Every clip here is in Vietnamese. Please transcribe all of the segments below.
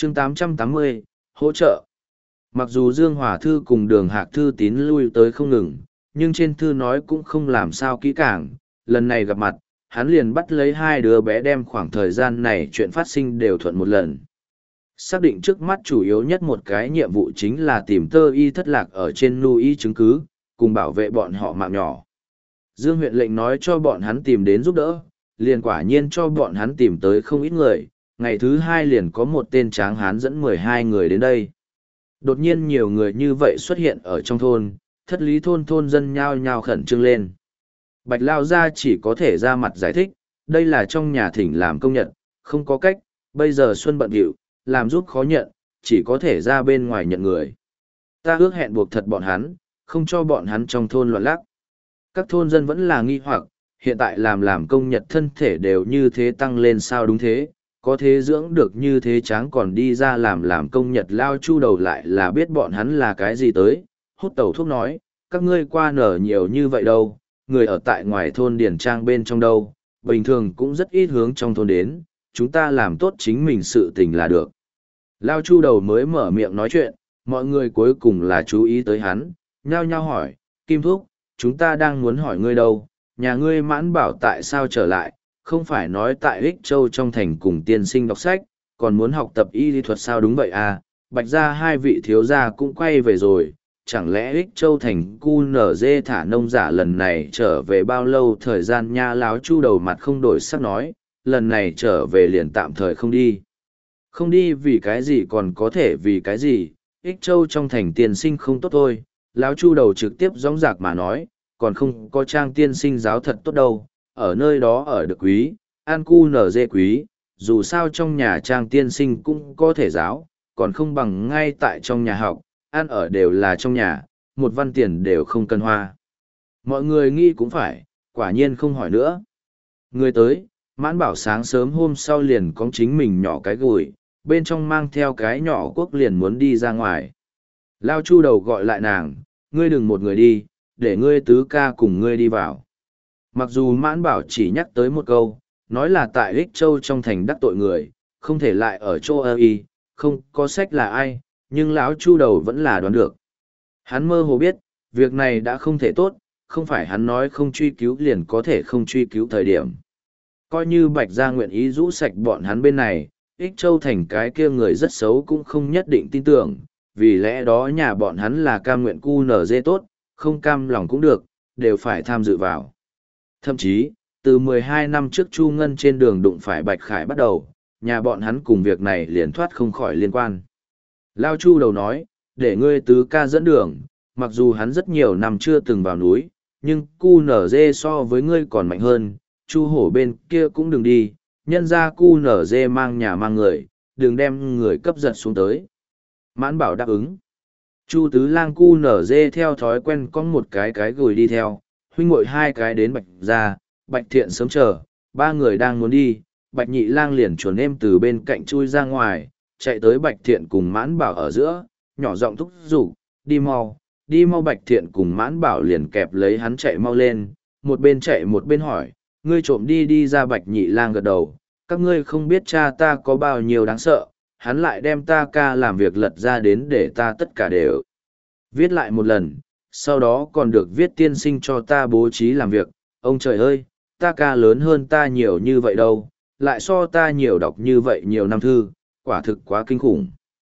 chương 880, hỗ trợ. Mặc dù Dương Hòa Thư cùng Đường Hạc Thư tín lui tới không ngừng, nhưng trên thư nói cũng không làm sao kỹ càng. Lần này gặp mặt, hắn liền bắt lấy hai đứa bé đem khoảng thời gian này chuyện phát sinh đều thuận một lần. Xác định trước mắt chủ yếu nhất một cái nhiệm vụ chính là tìm tơ y thất lạc ở trên nu y chứng cứ, cùng bảo vệ bọn họ mạng nhỏ. Dương huyện lệnh nói cho bọn hắn tìm đến giúp đỡ, liền quả nhiên cho bọn hắn tìm tới không ít người, ngày thứ hai liền có một tên tráng hán dẫn 12 người đến đây. Đột nhiên nhiều người như vậy xuất hiện ở trong thôn, thất lý thôn dân nhao nhao khẩn trương lên. Bạch Lao Gia chỉ có thể ra mặt giải thích, đây là trong nhà thỉnh làm công nhận, không có cách, bây giờ Xuân bận rộn, làm giúp khó nhận, chỉ có thể ra bên ngoài nhận người. Ta ước hẹn buộc thật bọn hắn, không cho bọn hắn trong thôn loạn lắc. Các thôn dân vẫn là nghi hoặc, hiện tại làm công nhật thân thể đều như thế tăng lên sao đúng thế, có thế dưỡng được như thế tráng còn đi ra làm công nhật lao chu đầu lại là biết bọn hắn là cái gì tới, hút tẩu thuốc nói, các ngươi qua nở nhiều như vậy đâu, người ở tại ngoài thôn điển trang bên trong đâu, bình thường cũng rất ít hướng trong thôn đến, chúng ta làm tốt chính mình sự tình là được. Lao chu đầu mới mở miệng nói chuyện, mọi người cuối cùng là chú ý tới hắn, nhao nhao hỏi, Kim Thúc, chúng ta đang muốn hỏi ngươi đâu, nhà ngươi Mãn Bảo tại sao trở lại, không phải nói tại Ích Châu trong thành cùng tiên sinh đọc sách, còn muốn học tập y lý thuật sao đúng vậy à, Bạch gia hai vị thiếu gia cũng quay về rồi, chẳng lẽ Ích Châu thành cu nở dê thả nông giả lần này trở về bao lâu thời gian nha. Láo chu đầu mặt không đổi sắc nói, lần này trở về liền tạm thời không đi. Không đi vì cái gì còn có thể vì cái gì, Ích Châu trong thành tiên sinh không tốt thôi. Láo chu đầu trực tiếp dõng dạc mà nói, còn không có trang tiên sinh giáo thật tốt đâu, ở nơi đó ở được quý, an cu nở dê quý, dù sao trong nhà trang tiên sinh cũng có thể giáo, còn không bằng ngay tại trong nhà học, ăn ở đều là trong nhà, một văn tiền đều không cần hoa. Mọi người nghĩ cũng phải, quả nhiên không hỏi nữa. Người tới, Mãn Bảo sáng sớm hôm sau liền có chính mình nhỏ cái gùi, bên trong mang theo cái nhỏ quốc liền muốn đi ra ngoài. Lao chu đầu gọi lại nàng, ngươi đừng một người đi, để ngươi tứ ca cùng ngươi đi vào. Mặc dù Mãn Bảo chỉ nhắc tới một câu, nói là tại Ích Châu trong thành đắc tội người, không thể lại ở chỗ ơ y, không có sách là ai, nhưng lão chu đầu vẫn là đoán được. Hắn mơ hồ biết, việc này đã không thể tốt, không phải hắn nói không truy cứu liền có thể không truy cứu thời điểm. Coi như Bạch gia nguyện ý rũ sạch bọn hắn bên này, Ích Châu thành cái kia người rất xấu cũng không nhất định tin tưởng, vì lẽ đó nhà bọn hắn là cam nguyện cu nở dê tốt, không cam lòng cũng được, đều phải tham dự vào. Thậm chí, từ 12 năm trước Chu Ngân trên đường đụng phải Bạch Khải bắt đầu, nhà bọn hắn cùng việc này liền thoát không khỏi liên quan. Lao Chu đầu nói, để ngươi tứ ca dẫn đường, mặc dù hắn rất nhiều năm chưa từng vào núi, nhưng cu nở dê so với ngươi còn mạnh hơn, Chu hổ bên kia cũng đừng đi, nhân ra cu nở dê mang nhà mang người, đừng đem người cấp giật xuống tới. Mãn Bảo đáp ứng. Chu tứ lang cu nở dê theo thói quen có một cái gùi đi theo, huynh muội hai cái đến Bạch gia, Bạch Thiện sớm chờ, ba người đang muốn đi, Bạch Nhị lang liền chuồn êm từ bên cạnh chui ra ngoài, chạy tới Bạch Thiện cùng Mãn Bảo ở giữa, nhỏ giọng thúc giục, đi mau Bạch Thiện cùng Mãn Bảo liền kẹp lấy hắn chạy mau lên, một bên chạy một bên hỏi, ngươi trộm đi ra. Bạch Nhị lang gật đầu, các ngươi không biết cha ta có bao nhiêu đáng sợ, hắn lại đem ta ca làm việc lật ra đến để ta tất cả đều viết lại một lần, sau đó còn được viết tiên sinh cho ta bố trí làm việc, ông trời ơi, ta ca lớn hơn ta nhiều như vậy đâu, lại so ta nhiều đọc như vậy nhiều năm thư, quả thực quá kinh khủng.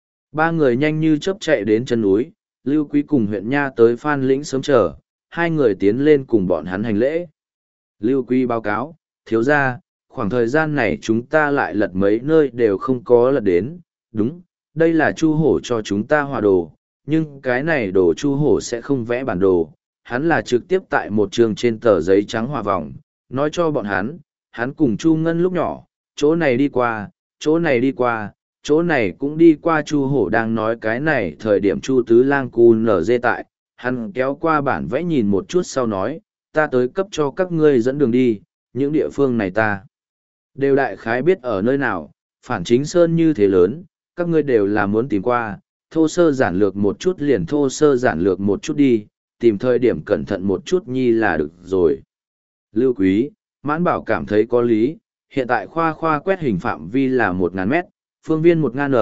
Ba người nhanh như chớp chạy đến chân núi, Lưu Quý cùng huyện Nha tới Phan Lĩnh sớm chờ, hai người tiến lên cùng bọn hắn hành lễ. Lưu Quý báo cáo, thiếu gia, khoảng thời gian này chúng ta lại lật mấy nơi đều không có lật đến, đúng, đây là Chu hổ cho chúng ta hòa đồ, nhưng cái này đồ Chu hổ sẽ không vẽ bản đồ, hắn là trực tiếp tại một trường trên tờ giấy trắng hòa vòng, nói cho bọn hắn cùng Chu Ngân lúc nhỏ, chỗ này đi qua, chỗ này đi qua, chỗ này cũng đi qua. Chu hổ đang nói cái này thời điểm Chu tứ lang cu nở dê tại, hắn kéo qua bản vẽ nhìn một chút sau nói, ta tới cấp cho các ngươi dẫn đường đi, những địa phương này ta đều đại khái biết ở nơi nào, phản chính sơn như thế lớn, các ngươi đều là muốn tìm qua, thô sơ giản lược một chút liền thô sơ giản lược một chút đi, tìm thời điểm cẩn thận một chút nhi là được rồi. Lưu Quý, Mãn Bảo cảm thấy có lý, hiện tại khoa quét hình phạm vi là 1.000 mét, phương viên 1.000 ở,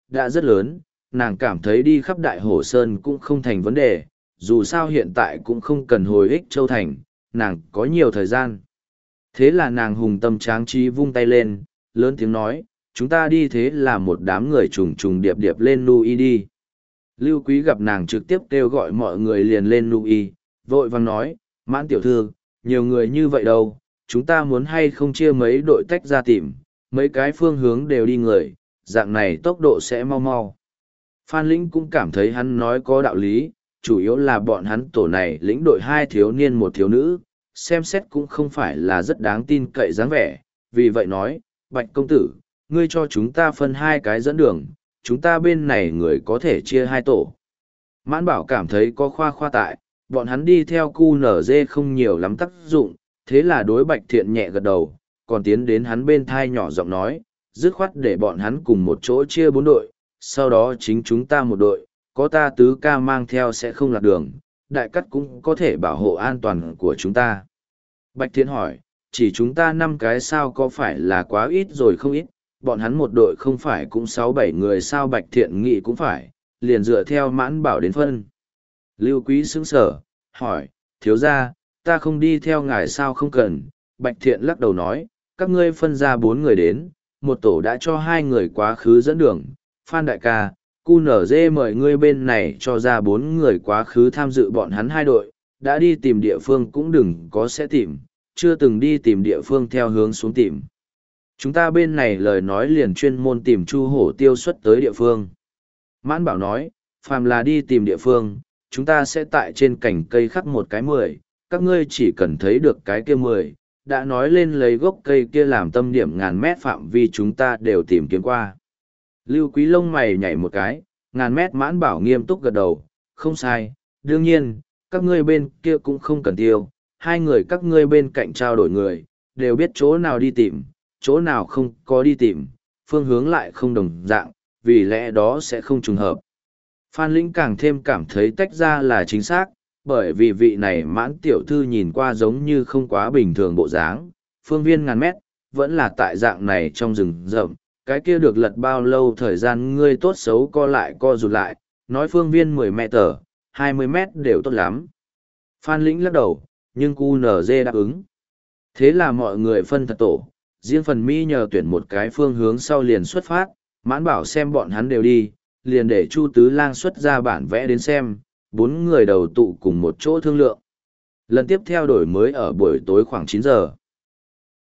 đã rất lớn, nàng cảm thấy đi khắp Đại Hổ Sơn cũng không thành vấn đề, dù sao hiện tại cũng không cần hồi ích Châu Thành, nàng có nhiều thời gian. Thế là nàng hùng tâm tráng trí vung tay lên, lớn tiếng nói, chúng ta đi thế là một đám người trùng trùng điệp điệp lên Nui đi. Lưu Quý gặp nàng trực tiếp kêu gọi mọi người liền lên Nui, vội vàng nói, Mãn tiểu thư, nhiều người như vậy đâu, chúng ta muốn hay không chia mấy đội tách ra tìm, mấy cái phương hướng đều đi người, dạng này tốc độ sẽ mau mau. Phan Lĩnh cũng cảm thấy hắn nói có đạo lý, chủ yếu là bọn hắn tổ này lĩnh đội hai thiếu niên một thiếu nữ, xem xét cũng không phải là rất đáng tin cậy dáng vẻ, vì vậy nói, Bạch công tử, ngươi cho chúng ta phân hai cái dẫn đường, chúng ta bên này người có thể chia hai tổ. Mãn Bảo cảm thấy có khoa khoa tại, bọn hắn đi theo QNZ không nhiều lắm tác dụng, thế là đối Bạch Thiện nhẹ gật đầu, còn tiến đến hắn bên thai nhỏ giọng nói, dứt khoát để bọn hắn cùng một chỗ chia 4 đội, sau đó chính chúng ta một đội, có ta tứ ca mang theo sẽ không lạc đường, đại cắt cũng có thể bảo hộ an toàn của chúng ta. Bạch Thiện hỏi, chỉ chúng ta 5 cái sao có phải là quá ít rồi không ít, bọn hắn một đội không phải cũng 6-7 người sao? Bạch Thiện nghĩ cũng phải, liền dựa theo Mãn Bảo đến phân. Lưu Quý sững sở, hỏi, thiếu gia, ta không đi theo ngài sao? Không cần. Bạch Thiện lắc đầu nói, các ngươi phân ra 4 người đến, một tổ đã cho 2 người quá khứ dẫn đường. Phan đại ca, QNZ mời ngươi bên này cho ra 4 người quá khứ tham dự bọn hắn 2 đội, đã đi tìm địa phương cũng đừng có sẽ tìm, chưa từng đi tìm địa phương theo hướng xuống tìm. Chúng ta bên này lời nói liền chuyên môn tìm Chu Hổ Tiêu xuất tới địa phương. Mãn Bảo nói, phàm là đi tìm địa phương, chúng ta sẽ tại trên cành cây khắc một cái 10, các ngươi chỉ cần thấy được cái kia 10, đã nói lên lấy gốc cây kia làm tâm điểm ngàn mét phạm vi chúng ta đều tìm kiếm qua. Lưu Quý lông mày nhảy một cái, ngàn mét. Mãn Bảo nghiêm túc gật đầu, không sai, đương nhiên, các ngươi bên kia cũng không cần tiêu, 2 người các ngươi bên cạnh trao đổi người, đều biết chỗ nào đi tìm, chỗ nào không có đi tìm, phương hướng lại không đồng dạng, vì lẽ đó sẽ không trùng hợp. Phan Lĩnh càng thêm cảm thấy tách ra là chính xác, bởi vì vị này Mãn tiểu thư nhìn qua giống như không quá bình thường bộ dáng, phương viên ngàn mét, vẫn là tại dạng này trong rừng rậm, cái kia được lật bao lâu thời gian ngươi tốt xấu co lại co rụt lại, nói phương viên 10 mét, 20 mét đều tốt lắm. Phan Lĩnh lắc đầu, nhưng QNZ đáp ứng. Thế là mọi người phân thật tổ, riêng phần mi nhờ tuyển một cái phương hướng sau liền xuất phát, Mãn Bảo xem bọn hắn đều đi, liền để Chu Tứ Lang xuất ra bản vẽ đến xem, 4 người đầu tụ cùng một chỗ thương lượng. Lần tiếp theo đổi mới ở buổi tối khoảng 9 giờ.